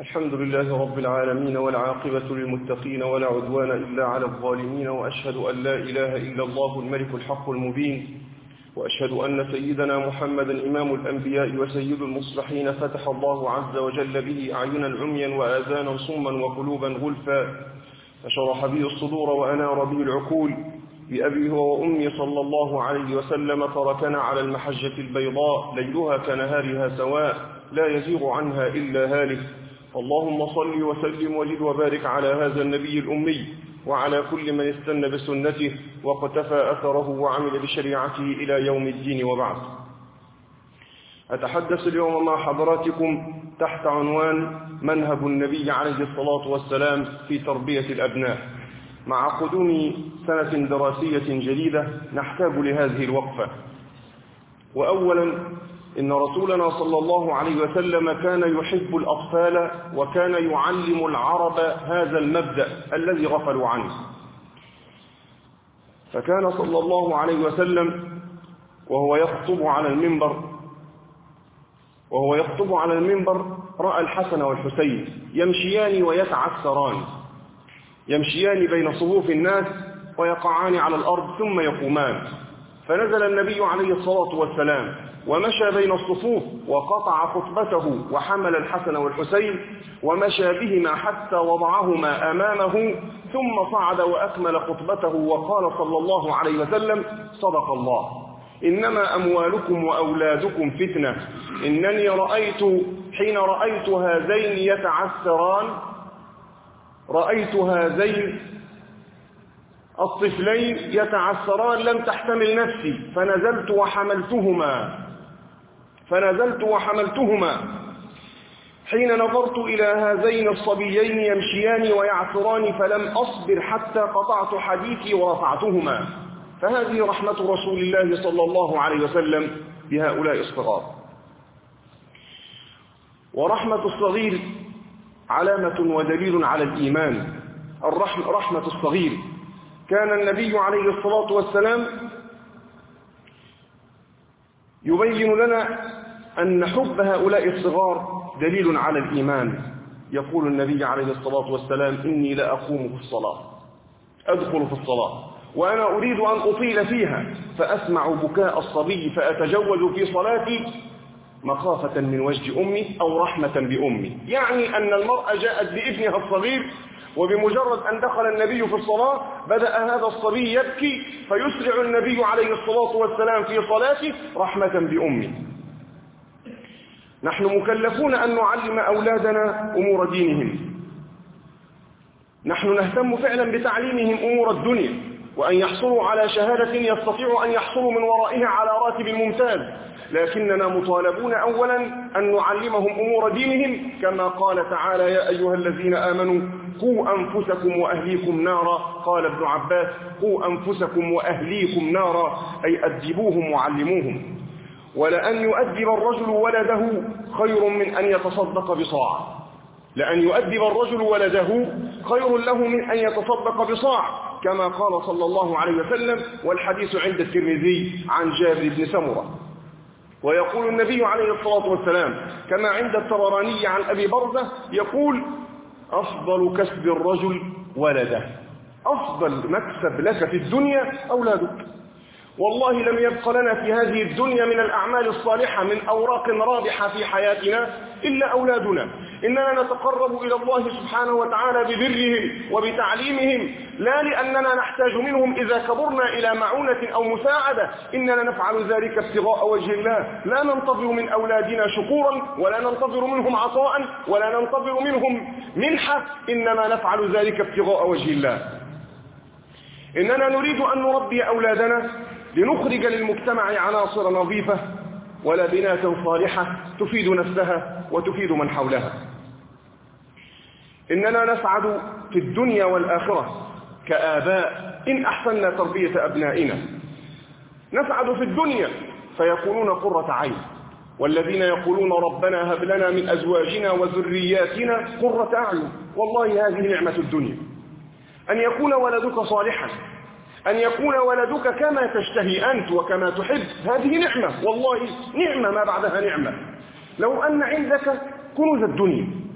الحمد لله رب العالمين والعاقبة للمتقين ولا عدوان إلا على الظالمين، وأشهد أن لا إله إلا الله الملك الحق المبين، وأشهد أن سيدنا محمدا إمام الأنبياء وسيد المصلحين فتح الله عز وجل به أعينا عميا وآذانا صما وقلوبا غلفا، فشرح به الصدور وأنار به العقول. بأبي هو وأمي صلى الله عليه وسلم تركنا على المحجة البيضاء ليلها كنهارها سواء لا يزيغ عنها إلا هالك. اللهم صل وسلم وزد وبارك على هذا النبي الأمي وعلى كل من استنى بسنته واقتفى أثره وعمل بشريعته إلى يوم الدين، وبعد. أتحدث اليوم مع حضراتكم تحت عنوان منهج النبي عليه الصلاة والسلام في تربية الأبناء. مع قدوم سنة دراسية جديدة نحتاج لهذه الوقفة. وأولا، إن رسولنا صلى الله عليه وسلم كان يحب الأطفال وكان يعلم العرب هذا المبدأ الذي غفلوا عنه. فكان صلى الله عليه وسلم وهو يخطب على المنبر رأى الحسن والحسين يمشيان ويتعثران، يمشيان بين صفوف الناس ويقعان على الأرض ثم يقومان. فنزل النبي عليه الصلاة والسلام ومشى بين الصفوف وقطع خطبته وحمل الحسن والحسين ومشى بهما حتى وضعهما أمامه، ثم صعد وأكمل خطبته وقال صلى الله عليه وسلم: صدق الله، إنما أموالكم وأولادكم فتنة. إنني حين رأيت هذين يتعثران، رأيت هذين الطفلين يتعثران لم تحتمل نفسي فنزلت وحملتهما. حين نظرت إلى هذين الصبيين يمشيان ويعثران فلم أصبر حتى قطعت حديثي ورفعتهما. فهذه رحمة رسول الله صلى الله عليه وسلم بهؤلاء الصغار. ورحمة الصغير علامة ودليل على الإيمان. رحمة الصغير. كان النبي عليه الصلاة والسلام يبين لنا أن حب هؤلاء الصغار دليل على الإيمان. يقول النبي عليه الصلاة والسلام: إني لأقوم في الصلاة، أدخل في الصلاة وأنا أريد أن أطيل فيها فأسمع بكاء الصبي فأتجوز في صلاتي مخافة من وجه أمي أو رحمة بأمي. يعني أن المرأة جاءت بابنها الصغير، وبمجرد أن دخل النبي في الصلاة بدأ هذا الصبي يبكي، فيسرع النبي عليه الصلاة والسلام في صلاته رحمة بأمه. نحن مكلفون أن نعلم أولادنا أمور دينهم. نحن نهتم فعلا بتعليمهم أمور الدنيا، وأن يحصلوا على شهادة يستطيعوا أن يحصلوا من ورائها على راتب ممتاز، لكننا مطالبون أولا أن نعلمهم أمور دينهم، كما قال تعالى: يا أيها الذين آمنوا قوا أنفسكم وأهليكم نارا. قال ابن عباس: قوا أنفسكم وأهليكم نارا، أي أدبوهم وعلموهم. ولأن يؤدب الرجل ولده خير من أن يتصدق بصاع. لأن يؤدب الرجل ولده خير له من أن يتصدق بصاع، كما قال صلى الله عليه وسلم، والحديث عند الترمذي عن جابر بن سمرة. ويقول النبي عليه الصلاة والسلام كما عند الطبراني عن أبي برزة، يقول: أفضل كسب الرجل ولده. أفضل مكسب لك في الدنيا أولادك. والله لم يبق لنا في هذه الدنيا من الأعمال الصالحة من أوراق رابحة في حياتنا إلا أولادنا. إننا نتقرب إلى الله سبحانه وتعالى ببرهم وبتعليمهم، لا لأننا نحتاج منهم إذا كبرنا إلى معونة أو مساعدة، إننا نفعل ذلك ابتغاء وجه الله. لا ننتظر من أولادنا شكورا، ولا ننتظر منهم عطاء، ولا ننتظر منهم منحة، إنما نفعل ذلك ابتغاء وجه الله. إننا نريد أن نربي أولادنا لنخرج للمجتمع عناصر نظيفة ولبنات صالحة تفيد نفسها وتفيد من حولها. إننا نسعد في الدنيا والآخرة كآباء إن أحسننا تربية أبنائنا. نسعد في الدنيا فيكونون قرة عين، والذين يقولون ربنا هب لنا من أزواجنا وذرياتنا قرة أعين. والله هذه نعمة الدنيا، أن يكون ولدك صالحا، أن يكون ولدك كما تشتهي أنت وكما تحب، هذه نعمة، والله نعمة ما بعدها نعمة. لو أن عندك كنوز الدنيا،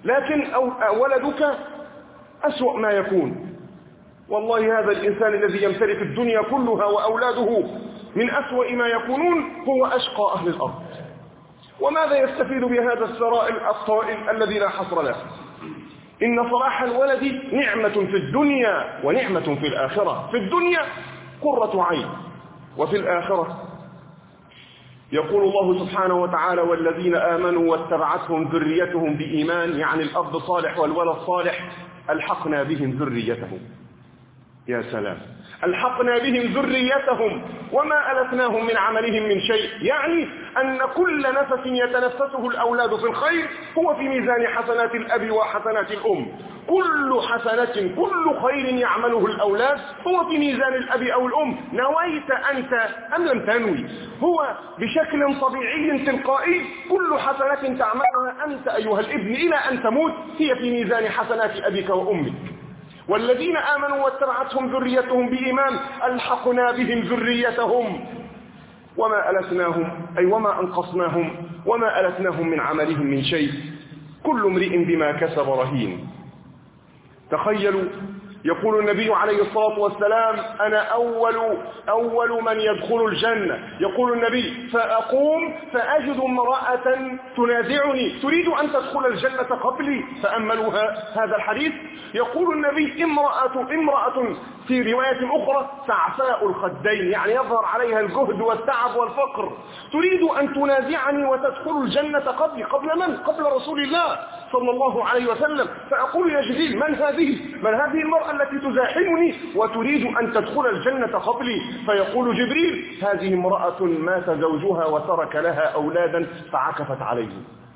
لكن ولدك أسوأ ما يكون. والله هذا الإنسان الذي يمتلك الدنيا كلها وأولاده من أسوأ ما يكونون هو أشقى أهل الأرض. وماذا يستفيد بهذا الثراء الطائل الذي لا حصر له؟ إن صلاح الولد نعمة في الدنيا ونعمة في الآخرة. في الدنيا قرة عين، وفي الآخرة يقول الله سبحانه وتعالى: والذين آمنوا واتبعتهم ذريتهم بإيمان، يعني الأب صالح والولد صالح، ألحقنا بهم ذريتهم. يا سلام، ألحقنا بهم ذريتهم وما ألتناهم من عملهم من شيء. يعني أن كل نفس يتنفسه الأولاد في الخير هو في ميزان حسنات الأب وحسنات الأم. كل حسنة، كل خير يعمله الأولاد هو في ميزان الأب أو الأم، نويت أنت أم لم تنوي. هو بشكل طبيعي تلقائي كل حسنة تعملها أنت أيها الابن إلى أن تموت هي في ميزان حسنات أبيك وأمك. والذين آمنوا واتبعتهم ذريتهم بإيمان ألحقنا بهم ذريتهم وما ألتناهم، أي وما أنقصناهم وما ألتناهم من عملهم من شيء، كل امرئ بما كسب رهين. تخيلوا، يقول النبي عليه الصلاة والسلام: أنا أول من يدخل الجنة. يقول النبي: فأقوم فأجد امرأة تنازعني تريد أن تدخل الجنة قبلي. فأملوا هذا الحديث. يقول النبي: امرأة في رواية أخرى سعفاء الخدين، يعني يظهر عليها الجهد والتعب والفقر، تريد أن تنازعني وتدخل الجنة قبلي. قبل من؟ قبل رسول الله صلى الله عليه وسلم. فأقول: يا جبريل، من هذه المرأة التي تزاحمني وتريد أن تدخل الجنة قبلي؟ فيقول جبريل: هذه امرأة مات زوجها وترك لها أولادا فعكفت عليه.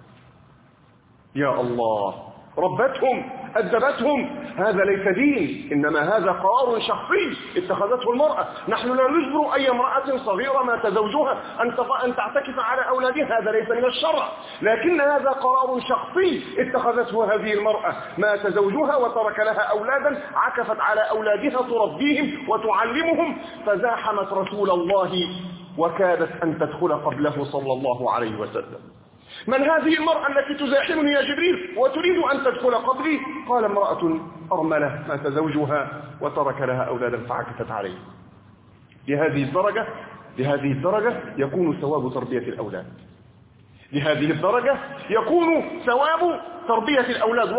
يا الله، ربتهم، أدبتهم. هذا ليس دين، إنما هذا قرار شخصي اتخذته المرأة. نحن لا نجبر أي امرأة صغيرة مات زوجها أن تعتكف على أولادها، هذا ليس من الشرع، لكن هذا قرار شخصي اتخذته هذه المرأة. مات زوجها وترك لها أولادا، عكفت على أولادها تربيهم وتعلمهم، فزاحمت رسول الله وكادت أن تدخل قبله صلى الله عليه وسلم. من هذه المرأة التي تزاحمني يا جبريل وتريد أن تدخل قبلي؟ قال: امرأة أرملة مات زوجها وترك لها أولادا فعكفت عليه. لهذه الدرجة يكون ثواب تربية الأولاد. لهذه الدرجة يكون ثواب تربية الأولاد،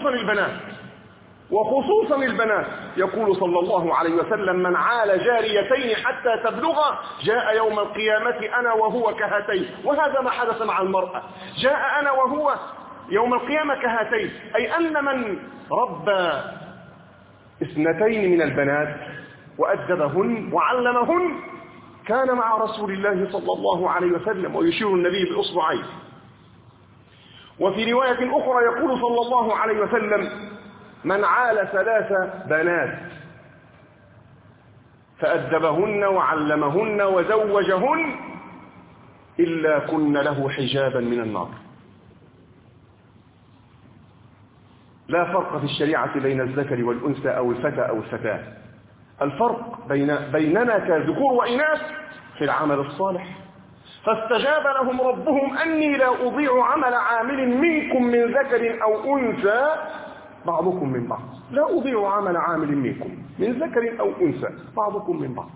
وخصوصا البنات. يقول صلى الله عليه وسلم: من عال جاريتين حتى تبلغا جاء يوم القيامة أنا وهو كهاتين. وهذا ما حدث مع المرأة، جاء أنا وهو يوم القيامة كهاتين، أي أن من ربى 2 من البنات وأدبهن وعلمهن كان مع رسول الله صلى الله عليه وسلم. ويشير النبي بإصبعيه. وفي رواية أخرى يقول صلى الله عليه وسلم: من عال 3 بنات فأدبهن وعلمهن وزوجهن إلا كن له حجابا من النار. لا فرق في الشريعة بين الذكر والأنثى أو الفتى أو الفتاة. الفرق بيننا كذكور وإناث في العمل الصالح. فاستجاب لهم ربهم أني لا أضيع عمل عامل منكم من ذكر أو أنثى بعضكم من بعض. لا أضيع عمل عامل منكم من ذكر أو أنثى بعضكم من بعض.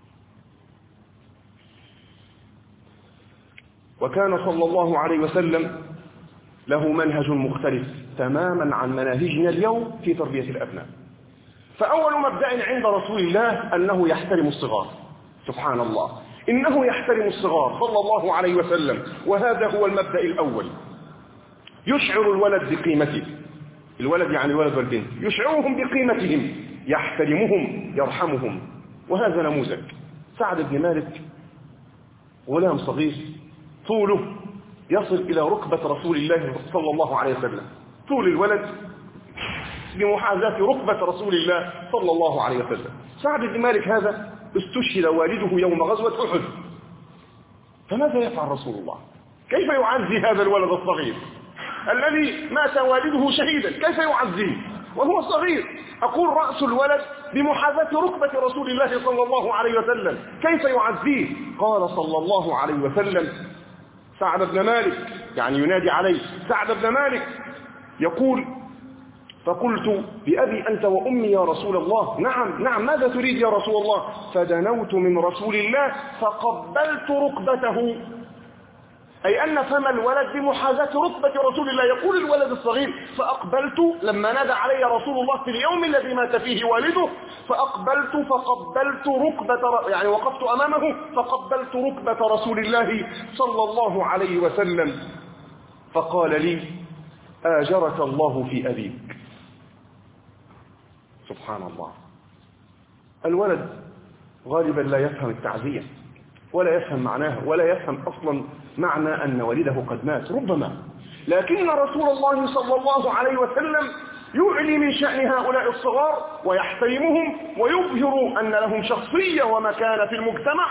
وكان صلى الله عليه وسلم له منهج مختلف تماما عن مناهجنا اليوم في تربية الأبناء. فأول مبدأ عند رسول الله أنه يحترم الصغار. سبحان الله، إنه يحترم الصغار صلى الله عليه وسلم، وهذا هو المبدأ الأول. يشعر الولد بقيمته، الولد يعني الولد والبنت، يشعرهم بقيمتهم، يحترمهم، يرحمهم. وهذا نموذج. سعد بن مالك غلام صغير طوله يصل إلى ركبة رسول الله صلى الله عليه وسلم، طول الولد بمحاذاة ركبة رسول الله صلى الله عليه وسلم. سعد بن مالك هذا استشهد والده يوم غزوة أحد. فماذا يفعل رسول الله؟ كيف يعزي هذا الولد الصغير الذي مات والده شهيدا؟ كيف يعزيه وهو صغير؟ أقول رأس الولد بمحاذاة ركبة رسول الله صلى الله عليه وسلم، كيف يعزيه؟ قال صلى الله عليه وسلم: سعد بن مالك، يعني ينادي عليه: سعد بن مالك، يقول: فقلت: بأبي أنت وأمي يا رسول الله. نعم ماذا تريد يا رسول الله؟ فدنوت من رسول الله فقبلت ركبته، أي أن فم الولد بمحاذاة ركبة رسول الله. يقول الولد الصغير: فأقبلت لما نادى علي رسول الله في اليوم الذي مات فيه والده، فأقبلت فقبلت ركبة، يعني وقفت أمامه فقبلت ركبة رسول الله صلى الله عليه وسلم، فقال لي: آجرك الله في أبيك. سبحان الله. الولد غالبا لا يفهم التعزية ولا يفهم معناها ولا يفهم أصلا معنى أن والده قد مات ربما، لكن رسول الله صلى الله عليه وسلم يعلي من شأن هؤلاء الصغار ويحترمهم ويظهر أن لهم شخصية ومكانة في المجتمع،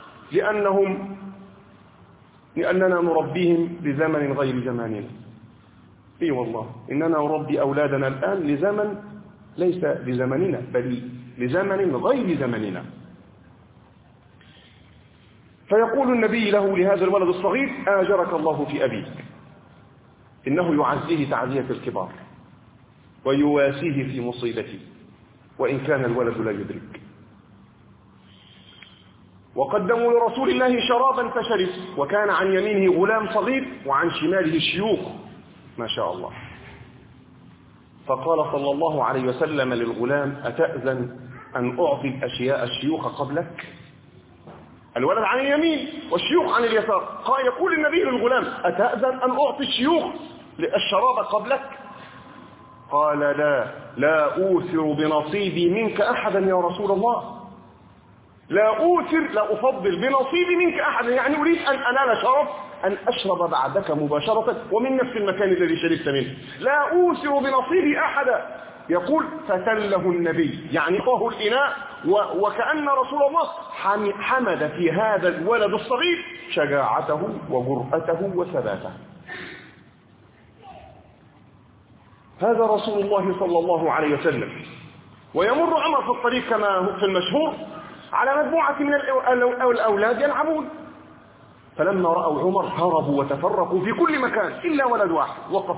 لأننا نربيهم لزمن غير زماننا. إي والله، إننا نربي أولادنا الآن لزمن ليس لزمننا، بل لزمن غير زمننا. فيقول النبي له لهذا الولد الصغير: آجرك الله في أبيك. إنه يعزيه تعزية الكبار ويواسيه في مصيبته، وإن كان الولد لا يدرك. وقدموا لرسول الله شرابا فشرب، وكان عن يمينه غلام صغير وعن شماله الشيوخ ما شاء الله. فقال صلى الله عليه وسلم للغلام: أتأذن أن أعطي الأشياء الشيوخ قبلك؟ الولد عن اليمين والشيوخ عن اليسار. قال: يقول النبي للغلام: أتأذن أن أعطي الشيوخ الشراب قبلك؟ قال: لا أوثر بنصيبي منك أحدا يا رسول الله. لا أفضل بنصيبي منك أحدا، يعني أريد أن أنال شرف أن أشرب بعدك مباشرة ومن نفس المكان الذي شربت منه. لا أوثر بنصيبي أحدا. يقول: فتله النبي، يعني طه الإناء، وكأن رسول الله حمد في هذا الولد الصغير شجاعته وجرأته وثباته. هذا رسول الله صلى الله عليه وسلم. ويمر عمر في الطريق كما هو في المشهور على مجموعة من الأولاد يلعبون، فلما رأوا عمر هربوا وتفرقوا في كل مكان إلا ولد واحد وقف.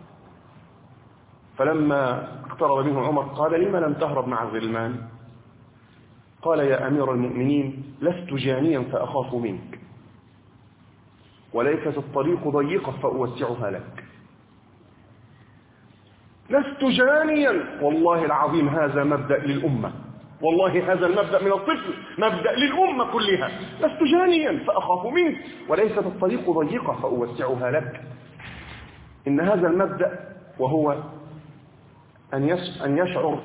فلما اقترب منه عمر قال: لما لم تهرب مع الغلمان؟ قال: يا أمير المؤمنين، لست جانيا فأخاف منك، وليست الطريق ضيقة فأوسعها لك. لست جانيا، والله العظيم هذا مبدأ للأمة، والله هذا المبدأ من الطفل مبدأ للأمة كلها. لست جانيا فأخاف منك، وليست الطريق ضيقة فأوسعها لك. إن هذا المبدأ وهو أن يشعر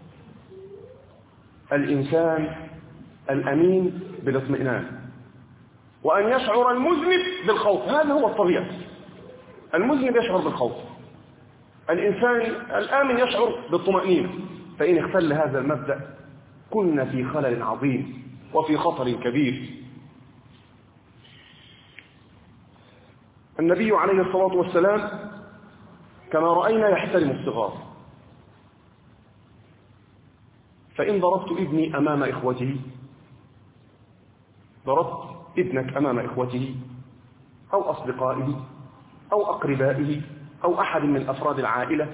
الإنسان الأمين بالاطمئنان، وأن يشعر المذنب بالخوف. هذا هو الطبيعي. المذنب يشعر بالخوف، الإنسان الآمن يشعر بالطمأنينة. فإن اختل هذا المبدأ كنا في خلل عظيم وفي خطر كبير. النبي عليه الصلاة والسلام كما رأينا يحترم الصغار. فإن ضربت ابني أمام إخوته، ضربت ابنك أمام إخوته أو أصدقائه أو أقربائه أو أحد من أفراد العائلة،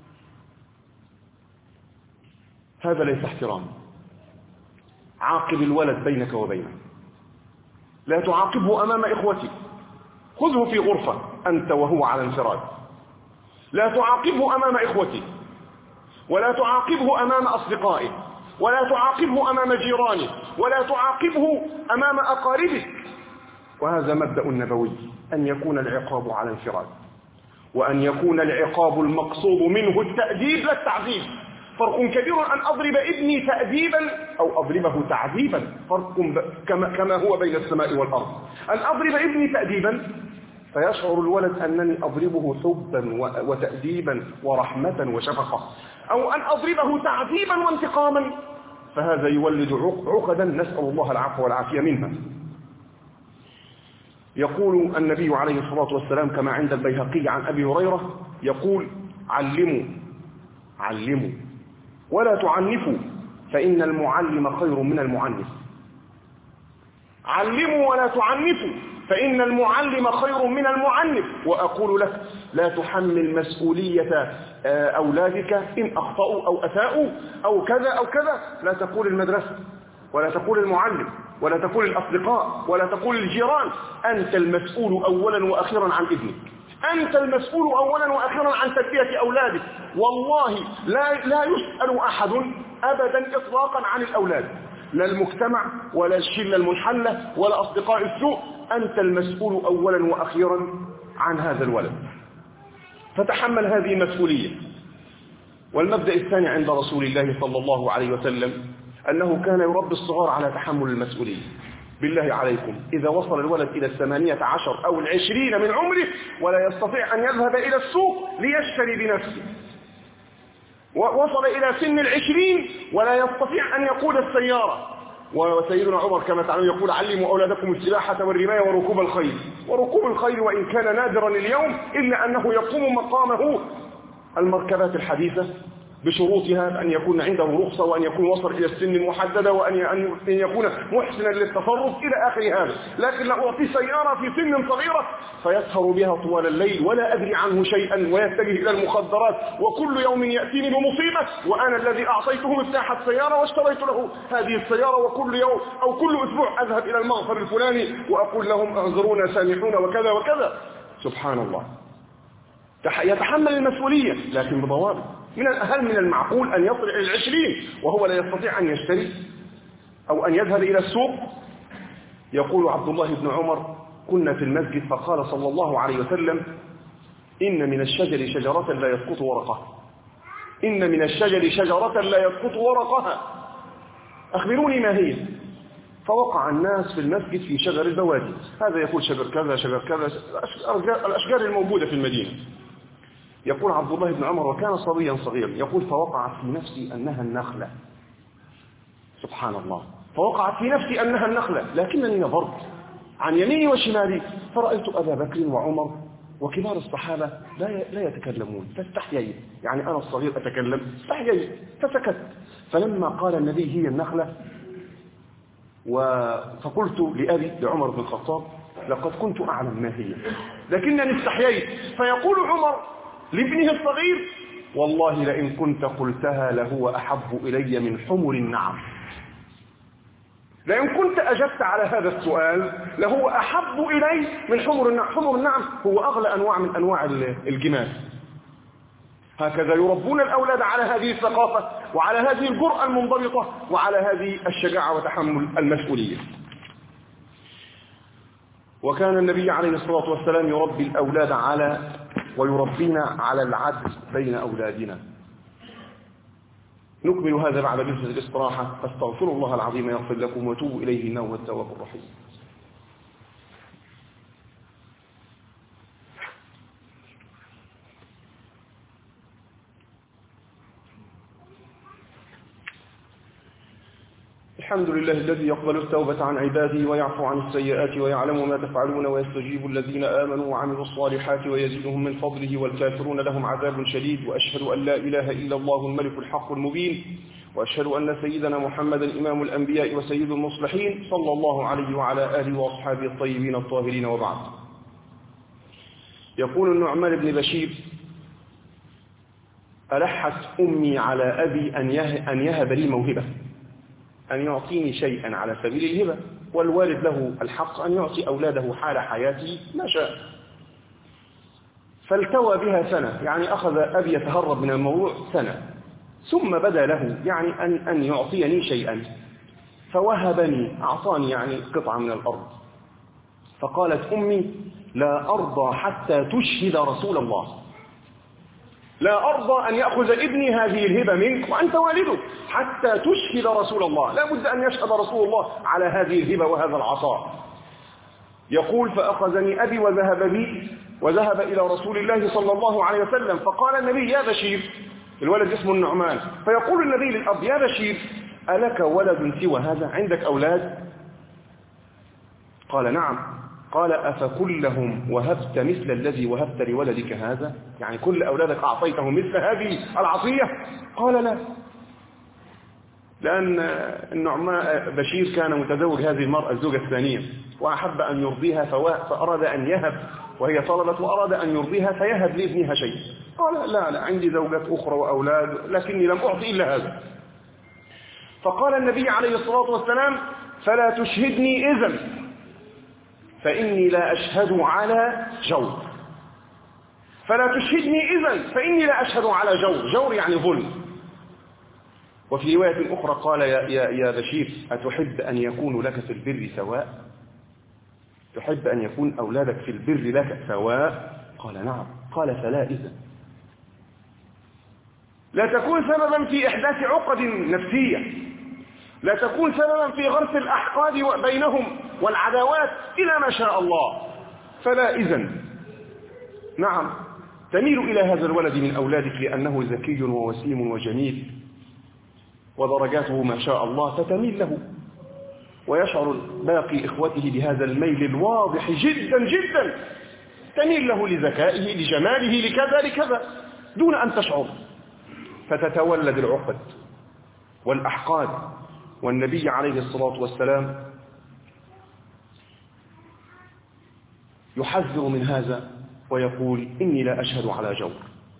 هذا ليس احترام. عاقب الولد بينك وبينه، لا تعاقبه أمام إخوته، خذه في غرفة أنت وهو على انفراد. لا تعاقبه أمام إخوته، ولا تعاقبه أمام أصدقائه، ولا تعاقبه أمام جيرانه، ولا تعاقبه أمام أقاربك. وهذا مبدأ نبوي، أن يكون العقاب على انفراد، وأن يكون العقاب المقصود منه التأديب لا التعذيب. فرق كبير أن أضرب ابني تأديبا أو أضربه تعذيبا، فرق كما هو بين السماء والأرض. أن أضرب ابني تأديبا فيشعر الولد أنني أضربه حبا وتأديبا ورحمة وشفقة، أو أن أضربه تعذيبا وانتقاما، فهذا يولد عقدا نسأل الله العفو والعافية منها. يقول النبي عليه الصلاة والسلام كما عند البيهقي عن أبي هريرة، يقول: علموا ولا تعنفوا، فإن المعلم خير من المعنف. علموا ولا تعنفوا، فإن المعلم خير من المعنف. وأقول لك لا تحمل مسؤولية أولادك إن أخطأوا أو أساءوا أو كذا أو كذا. لا تقول المدرسة ولا تقول المعلم ولا تقول الأصدقاء ولا تقول الجيران. أنت المسؤول أولا وأخيرا عن ابنك. أنت المسؤول أولا وأخيرا عن تربية أولادك. والله لا يسأل أحد أبدا إطلاقا عن الأولاد، لا المجتمع ولا الشلة المنحلة ولا أصدقاء السوء. أنت المسؤول أولا وأخيرا عن هذا الولد، فتحمل هذه المسؤولية. والمبدأ الثاني عند رسول الله صلى الله عليه وسلم أنه كان يربي الصغار على تحمل المسؤولية. بالله عليكم، إذا وصل الولد إلى 18 أو 20 من عمره ولا يستطيع أن يذهب إلى السوق ليشتري بنفسه، ووصل إلى سن 20 ولا يستطيع أن يقود السيارة، وسيدنا عمر كما تعلمون يقول علموا أولادكم السباحة والرماية وركوب الخيل. وركوب الخيل وإن كان نادرا اليوم إلا أنه يقوم مقامه المركبات الحديثة بشروطها، أن يكون عنده رخصة وأن يكون وصل إلى السن المحددة وأن يكون محسنا للتصرف إلى آخر هذا. لكن لا أعطي سيارة في سن صغيرة فيسهر بها طوال الليل ولا أدري عنه شيئا ويتجه إلى المخدرات، وكل يوم يأتيني بمصيبة وأنا الذي أعطيته مفتاح السيارة واشتريت له هذه السيارة، وكل يوم أو كل أسبوع أذهب إلى المغفر الفلاني وأقول لهم اعذرونا سامحونا وكذا وكذا. سبحان الله، يتحمل المسؤولية لكن بضوابط. هل من المعقول أن يصل إلى 20 وهو لا يستطيع أن يشتري أو أن يذهب إلى السوق؟ يقول عبد الله بن عمر كنا في المسجد فقال صلى الله عليه وسلم إن من الشجر شجرة لا يسقط ورقها، إن من الشجر شجرة لا يسقط ورقها، أخبروني ما هي؟ فوقع الناس في المسجد في شجر البوادي، هذا يقول شجر كذا شجر كذا، الأشجار الموجودة في المدينة. يقول عبد الله بن عمر وكان صبيا صغيرا، يقول فوقعت في نفسي أنها النخلة. سبحان الله، فوقعت في نفسي أنها النخلة، لكنني نظرت عن يميني وشمالي فرأيت أبا بكر وعمر وكبار الصحابة لا يتكلمون، فاستحييت، يعني أنا الصغير أتكلم، استحييت فسكت. فلما قال النبي هي النخلة فقلت لأبي لعمر بن الخطاب لقد كنت أعلم ما هي لكنني استحييت. فيقول عمر لابنه الصغير والله لئن كنت قلتها لهو أحب إلي من حمر النعم، لئن كنت أجبت على هذا السؤال لهو أحب إلي من حمر النعم. حمر النعم هو أغلى أنواع من أنواع الجمال. هكذا يربون الأولاد على هذه الثقافة وعلى هذه الجرأة المنضبطة وعلى هذه الشجاعة وتحمل المسؤولية. وكان النبي عليه الصلاة والسلام يربي الأولاد ويربينا على العدل بين أولادنا. نكمل هذا بعد جلسة الاستراحة. فاستغفروا الله العظيم يغفر لكم وتوبوا إليه إنه هو التواب الرحيم. الحمد لله الذي يقبل التوبة عن عباده ويعفو عن السيئات ويعلم ما تفعلون ويستجيب الذين آمنوا وعملوا الصالحات ويزيدهم من فضله والكافرون لهم عذاب شديد. وأشهد أن لا إله إلا الله الملك الحق المبين، وأشهد أن سيدنا محمدا إمام الأنبياء وسيد المصلحين صلى الله عليه وعلى آله وأصحابه الطيبين الطاهرين. وبعد. يقول النعمان بن بشير ألحت أمي على أبي أن يهب لي موهبة، أن يعطيني شيئا على سبيل الهبة، والوالد له الحق أن يعطي أولاده حال حياته ما شاء. فالتوى بها سنة، يعني أخذ أبي يتهرب من الموضوع سنة، ثم بدا له يعني أن يعطيني شيئا، فوهبني أعطاني يعني قطعة من الأرض. فقالت أمي لا أرضى حتى تشهد رسول الله، لا أرضى أن يأخذ ابني هذه الهبة منك وأنت والده حتى تشهد رسول الله، لا بد أن يشهد رسول الله على هذه الهبة وهذا العطاء. يقول فأخذني أبي وذهب إلى رسول الله صلى الله عليه وسلم، فقال النبي يا بشير، الولد اسمه النعمان، فيقول النبي للأب يا بشير ألك ولد سوى هذا، عندك أولاد؟ قال نعم. قال أفكلهم وهبت مثل الذي وهبت لولدك هذا، يعني كل أولادك أعطيته مثل هذه العطية؟ قال لا. لأن النعمان بشير كان متزوج هذه المرأة الزوجة الثانية، وأحب أن يرضيها فأراد أن يهب، وهي طلبت وأراد أن يرضيها فيهب لابنها شيء. قال لا عندي زوجات أخرى وأولاد لكني لم أعطي إلا هذا. فقال النبي عليه الصلاة والسلام فلا تشهدني إذن فإني لا أشهد على جور. فلا تشهدني إذن فإني لا أشهد على جور. جور يعني ظلم. وفي رواية أخرى قال يا بشير أتحب أن يكون لك في البر سواء؟ تحب أن يكون أولادك في البر لك سواء؟ قال نعم. قال فلا إذن. لا تكون سببا في إحداث عقد نفسية، لا تكون سببا في غرس الأحقاد بينهم والعداوات إلى ما شاء الله. فلا إذن. نعم تميل إلى هذا الولد من أولادك لأنه ذكي ووسيم وجميل ودرجاته ما شاء الله فتميل له، ويشعر باقي إخوته بهذا الميل الواضح جدا جدا، تميل له لذكائه لجماله لكذا لكذا دون أن تشعر، فتتولد العقد والأحقاد. والنبي عليه الصلاة والسلام يحذر من هذا ويقول إني لا أشهد على جور.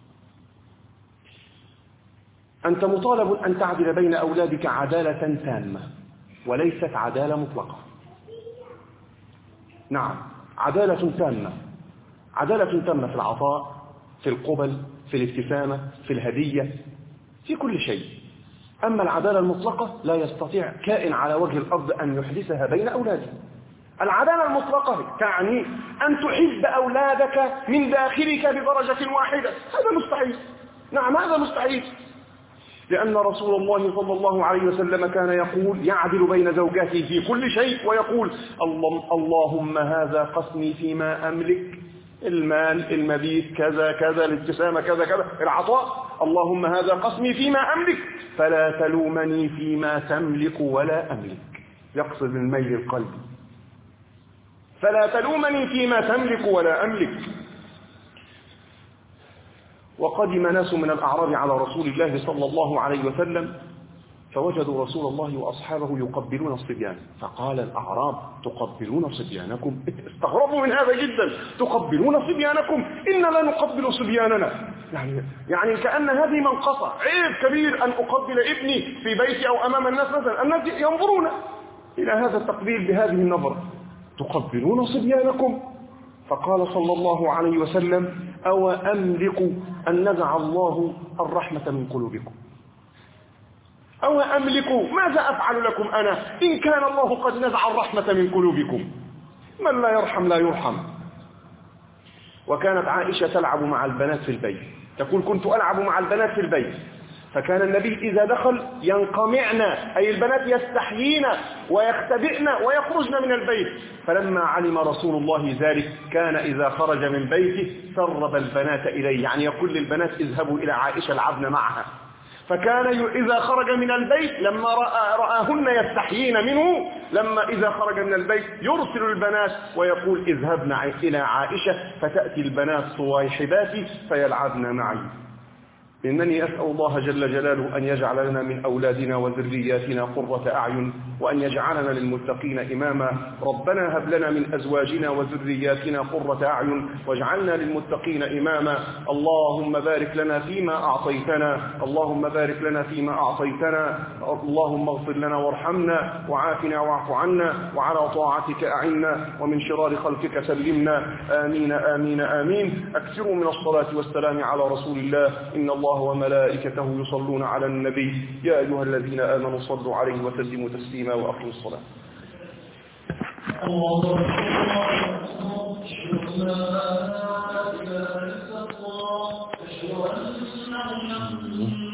أنت مطالب أن تعدل بين أولادك عدالة تامة وليست عدالة مطلقة. نعم عدالة تامة، عدالة تامة في العطاء، في القبل، في الابتسامة، في الهدية، في كل شيء. أما العدالة المطلقة لا يستطيع كائن على وجه الأرض أن يحدثها بين أولاده. العدالة المطلقة تعني أن تحب أولادك من داخلك بدرجة واحدة، هذا مستحيل. نعم هذا مستحيل، لأن رسول الله صلى الله عليه وسلم كان يقول يعدل بين زوجاته في كل شيء ويقول اللهم هذا قسمي فيما أملك، المال، المبيت، كذا كذا، الابتسامة كذا كذا، العطاء، اللهم هذا قسمي فيما أملك فلا تلومني فيما تملك ولا أملك. يقصد الميل القلبي، فلا تلومني فيما تملك ولا أملك. وقدم ناس من الأعراب على رسول الله صلى الله عليه وسلم فوجدوا رسول الله وأصحابه يقبلون الصبيان، فقال الأعراب تقبلون صبيانكم؟ استغربوا من هذا جدا، تقبلون صبيانكم؟ إن لا نقبل صبياننا. يعني كأن هذه منقصة، عيب كبير أن أقبل ابني في بيتي أو أمام الناس مثلا، الناس ينظرون إلى هذا التقبيل بهذه النظرة، تقبلون صبيانكم؟ فقال صلى الله عليه وسلم أو أملك أن نزع الله الرحمة من قلوبكم؟ أو أملك ماذا أفعل لكم أنا إن كان الله قد نزع الرحمة من قلوبكم؟ من لا يرحم لا يرحم. وكانت عائشة تلعب مع البنات في البيت، تقول كنت ألعب مع البنات في البيت، فكان النبي إذا دخل ينقمعن، أي البنات يستحيين ويختبئن ويخرجن من البيت. فلما علم رسول الله ذلك كان إذا خرج من بيته سرب البنات إليه، يعني يقول للبنات اذهبوا إلى عائشة العبن معها. فكان إذا خرج من البيت لما رآهن يستحيين منه، لما إذا خرج من البيت يرسل البنات ويقول اذهبن إلى عائشة، فتأتي البنات صواحبات فيلعبن معي. إنني أسأل الله جل جلاله أن يجعل لنا من أولادنا وذرياتنا قرة أعين، وأن يجعلنا للمتقين إماما. ربنا هب لنا من أزواجنا وذرياتنا قرة أعين واجعلنا للمتقين إماما. اللهم بارك لنا فيما أعطيتنا، اللهم بارك لنا فيما أعطيتنا، اللهم اغفر لنا وارحمنا وعافنا واعف عنا، وعلى طاعتك أعنا ومن شرار خلقك سلمنا. آمين آمين آمين. أكثروا من الصلاة والسلام على رسول الله. إن الله وملائكته يصلون على النبي يا أيها الذين آمنوا صلوا عليه وسلموا تسليما وأقيموا الصلاة. الله أكبر.